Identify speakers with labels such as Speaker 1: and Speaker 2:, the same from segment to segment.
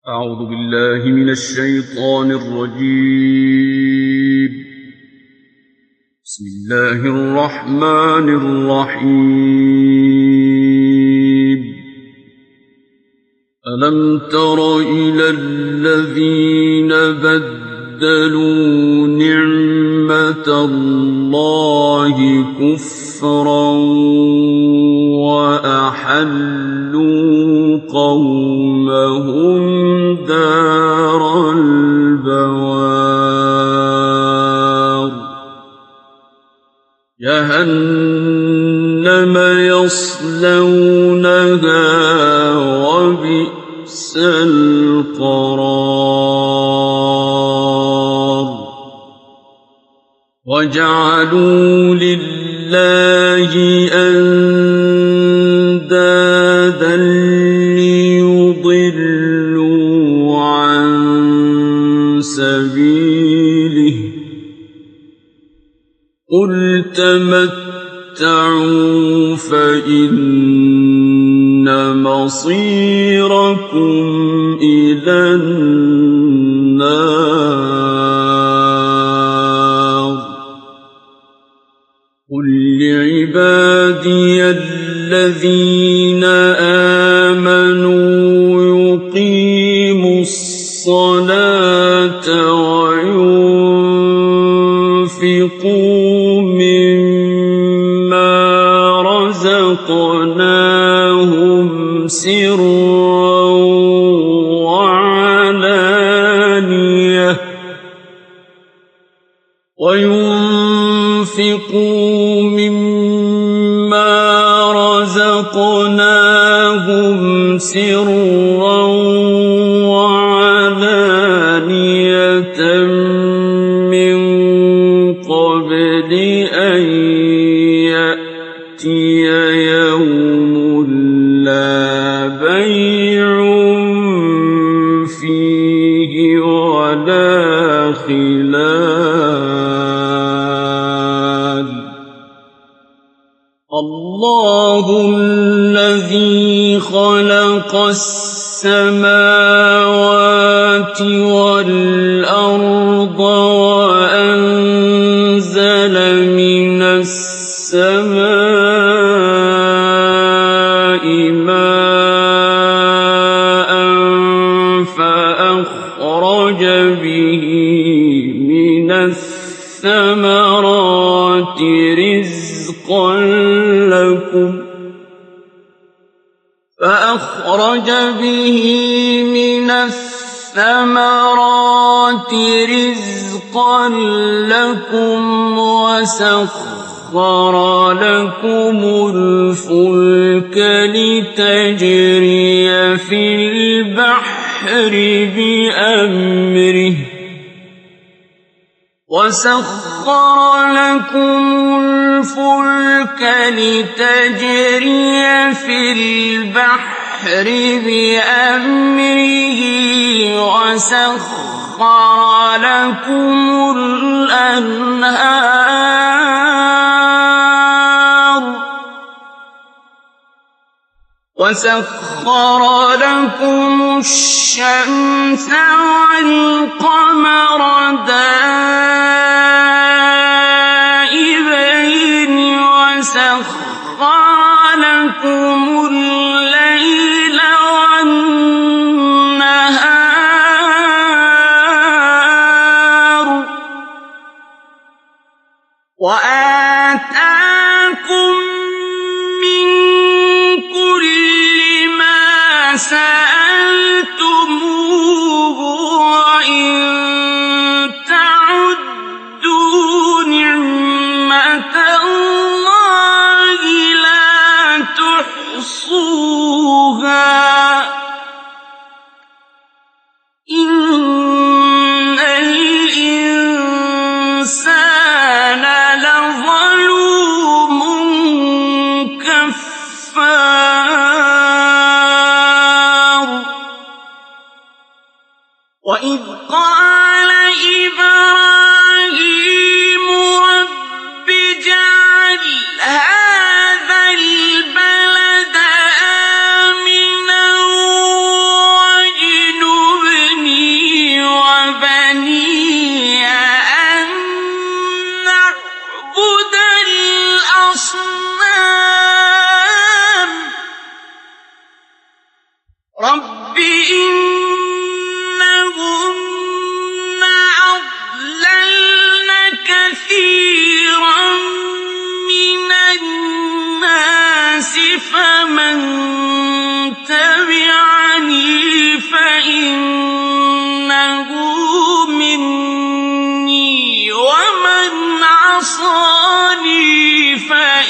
Speaker 1: أعوذ بالله من الشيطان الرجيم. بسم الله الرحمن الرحيم. ألم تر إلى الذين بدلوا نعمة الله كفرا وأحلوا قومهم دار البوار جهنم يصلونها وبئس القرار وجعلوا لله أندادا ليضلوا عن سبيله قل تمتعوا فإن مصيركم إلى النار قل لعبادي الذين آمنوا يقيموا الصلاة وينفقوا مما رزقناهم سرا وعلانية من قبل أن يأتي يوم لا بيع فيه ولا خلال الله الذي خلق السماوات والأرض وأنزل من السماء ماء فأخرج به من الثمرات رزقا لكم وسخر لكم الفلك لتجري في البحر بأمره وسخر لكم الأنهار وسخر لكم الشمس والقمر دائبين وسخر لكم الليل والنهار وآتاكم من كل ما سألتموه وإن تعدوا نعمة الله لا تحصوها إن الإنسان لظلوم كفار وإذ قال إبراهيم رب اجعل هذا البلد آمنا واجنبني فإنهن أضللن كثيرا من الناس فمن تبعني فإنه مني ومن عصاني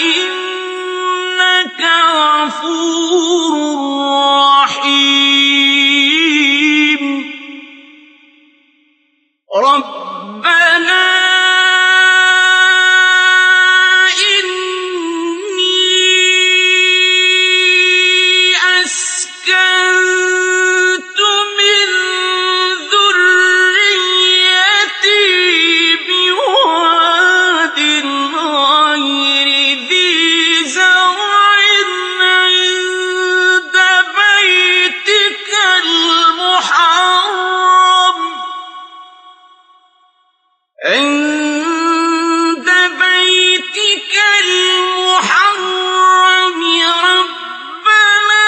Speaker 1: فإنك غفور رحيم ربنا عند بيتك المحرم ربنا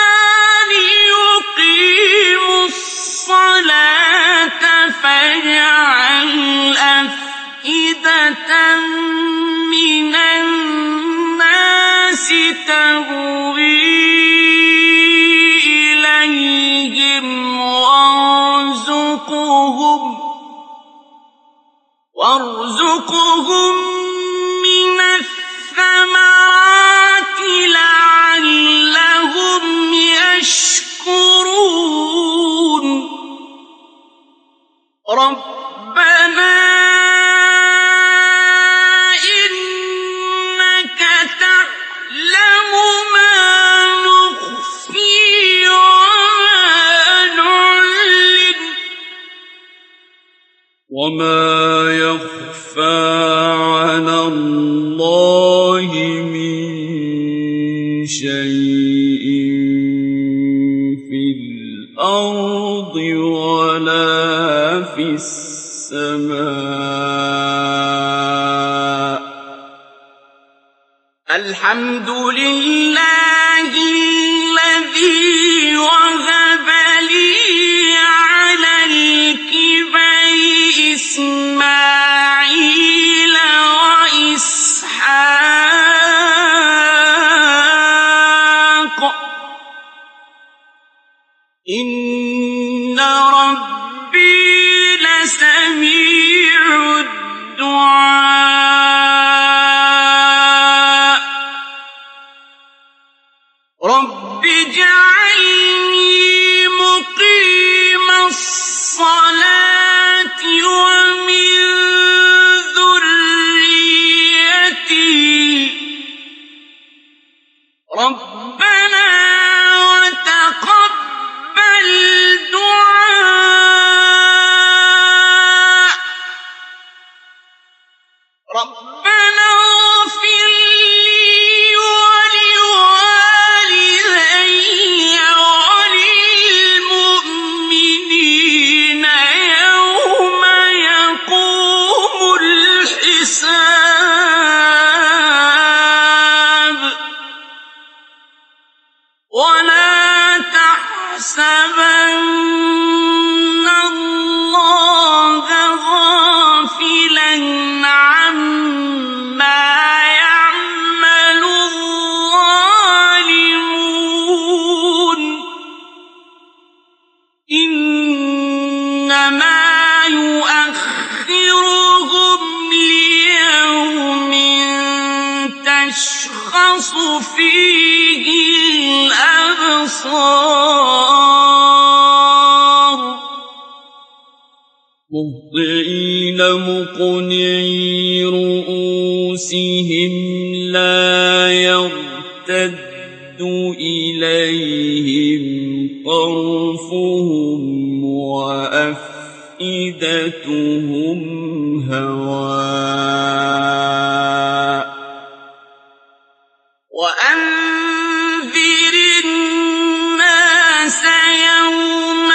Speaker 1: ليقيموا الصلاة فاجعل أفئدة من الناس تهوي إليهم وارزقهم من الثمرات لعلهم يشكرون ربنا إنك تعلم ما نخفي وما يخفى على الله من شيء في الأرض ولا في السماء الحمد لله الذي وهب لي على الكبر إسماعيل وإسحاق إن ربي لسميع الدعاء رب اجعلني مقيم الصلاة ومن ذريتي ربنا وتقبل دعاء ربنا اغفر لي ولوالدي وللمؤمنين يوم يقوم الحساب ولا تحسبن الله غافلا عما يعمل الظالمون إنما يؤخرهم ليوم تشخص فيه الأبصار مهطعين مقنعي رؤوسهم لا يرتد إليهم طرفهم وأفئدتهم هواء وأنذر الناس يوم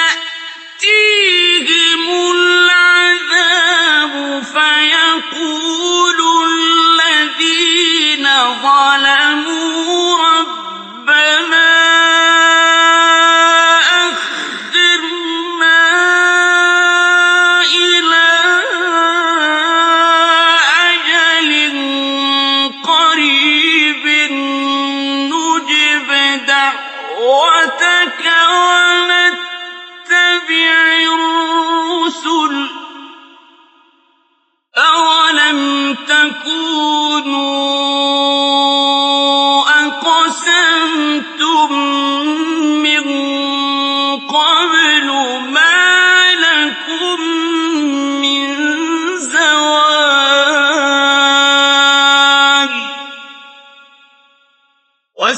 Speaker 1: يأتيهم العذاب فيقول الذين ظلموا ربنا أخرجنا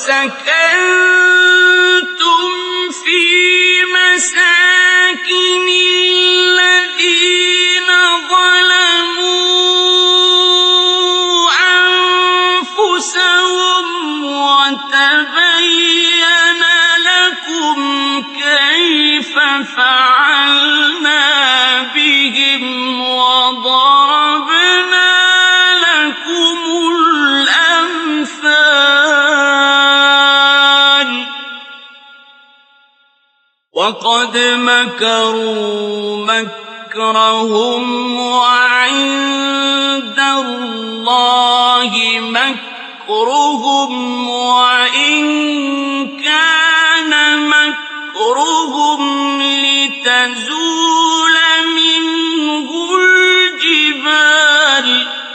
Speaker 1: وسكنتم في مساكن الذين ظلموا أنفسهم وتبين لكم كيف فعلنا بهم وضربنا لكم الأمثال وقد مكروا مكرهم وعند الله مكرهم وإن كان مكرهم لتزول منه الجبال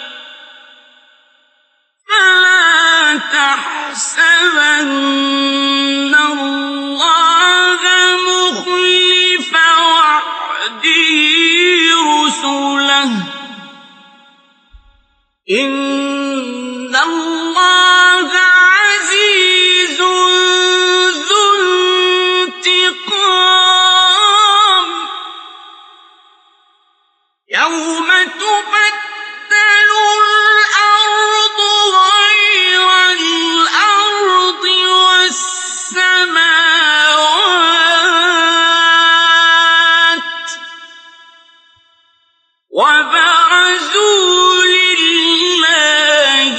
Speaker 1: فلا تحسبن الله مخلف وعده رسله إن الله عزيز ذو انتقام يوم تبدل الأرض غير الأرض والسماوات وبرزوا لله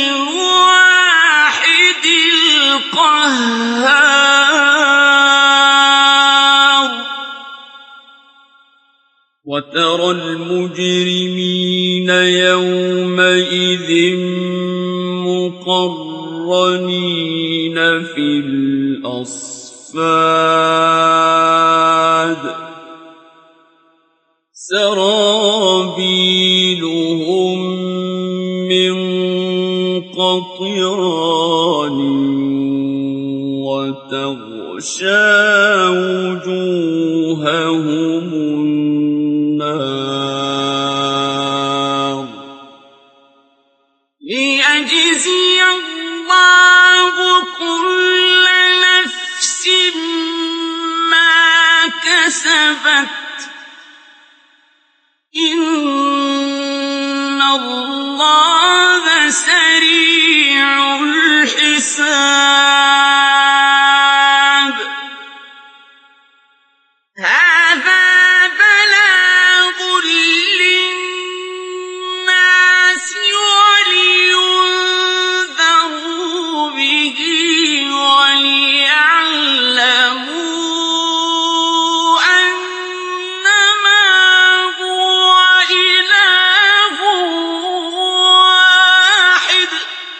Speaker 1: الواحد القهار وترى المجرمين يومئذ مقرنين في الأصفاد سرابيلهم من قطران وتغشى وجوههم النار ليجزي الله كل نفس ما كسبت إن الله سريع الحساب هذا بلاغ للناس ولينذروا به وليعلموا أنما هو إله واحد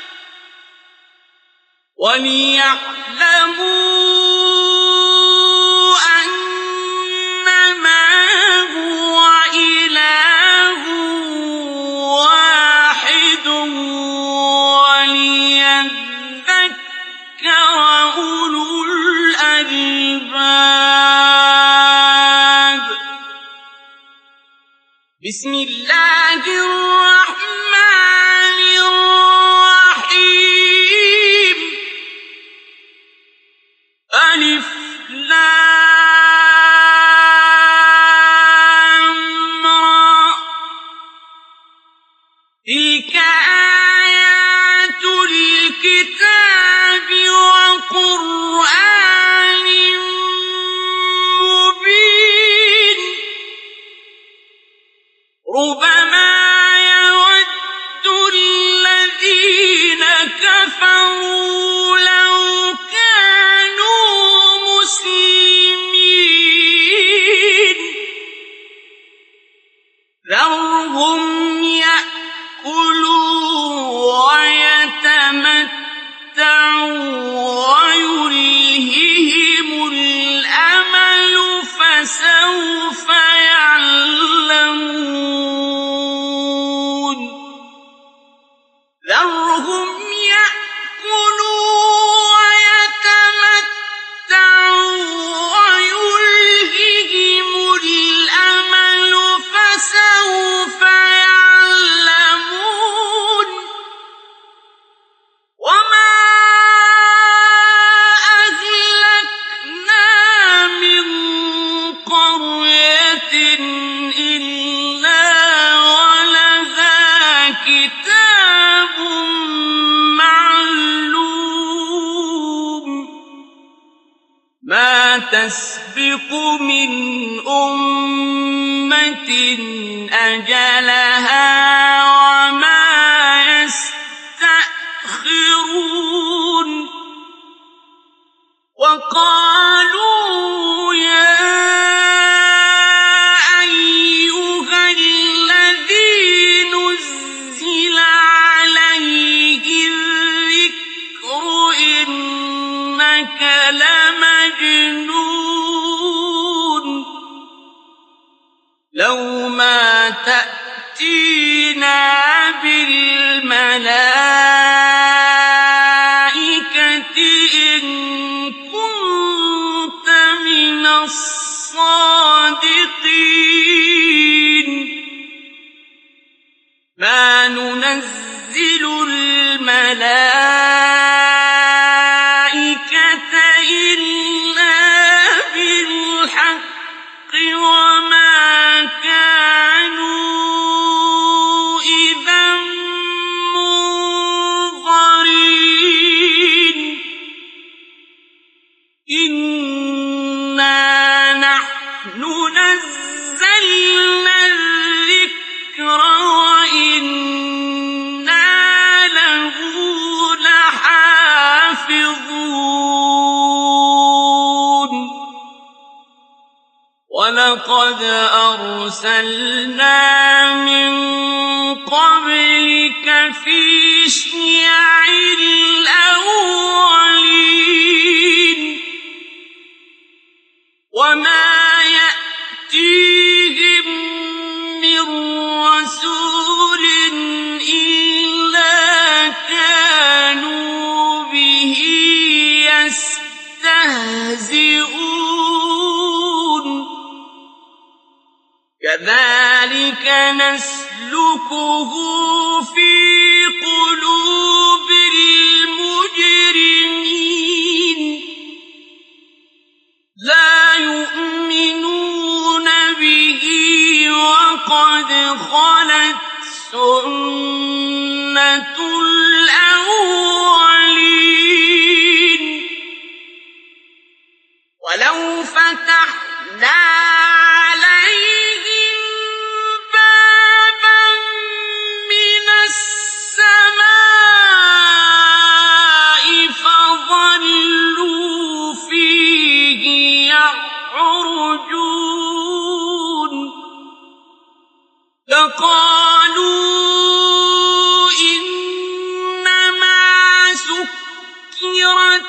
Speaker 1: وليذكر أولو الألباب بسم الله الرحمن الرحيم ألف لام را تلك آيات الكتاب وقرآن مبين ربما يود الذين كفروا لو كانوا مسلمين ذرهم يأكلوا ويتمتعوا ويلههم الأمل فسوف يعلمون ذرهم يأكلوا من أمة أجلها وما يستأخرون وقالوا يا أيها الذي نزل عليه الذكر إنك لمجنون لو ما تأتينا بالملائكة إن كنت من الصادقين ما ننزل الملائكة إلا بالحق وما كانوا إذا منظرين إنا نحن نزلنا الذكر وإنا له لحافظون ولقد أرسلنا من قبلك في شيع الأولين وما يأتيهم من رسول إلا كانوا به يستهزئون كذلك نسلكه في قلوب المجرمين لا يؤمنون به وقد خلت سنة الأولين ولو فتحنا عليهم بابا من السماء فظلوا فيه يعرجون لقالوا إنما سكرت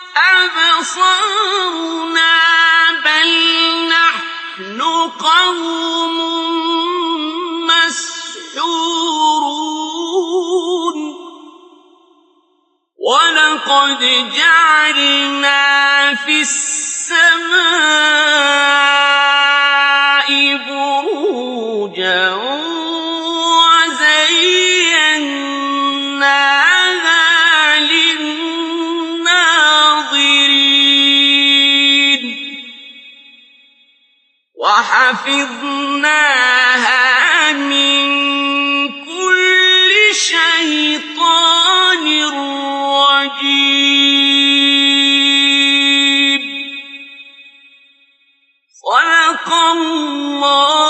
Speaker 1: أبصارنا بل نحن قوم مسحورون ولقد جعلنا في السماء بروجا وزيناها للناظرين وحفظناها من كل شيطان رجيم صدق الله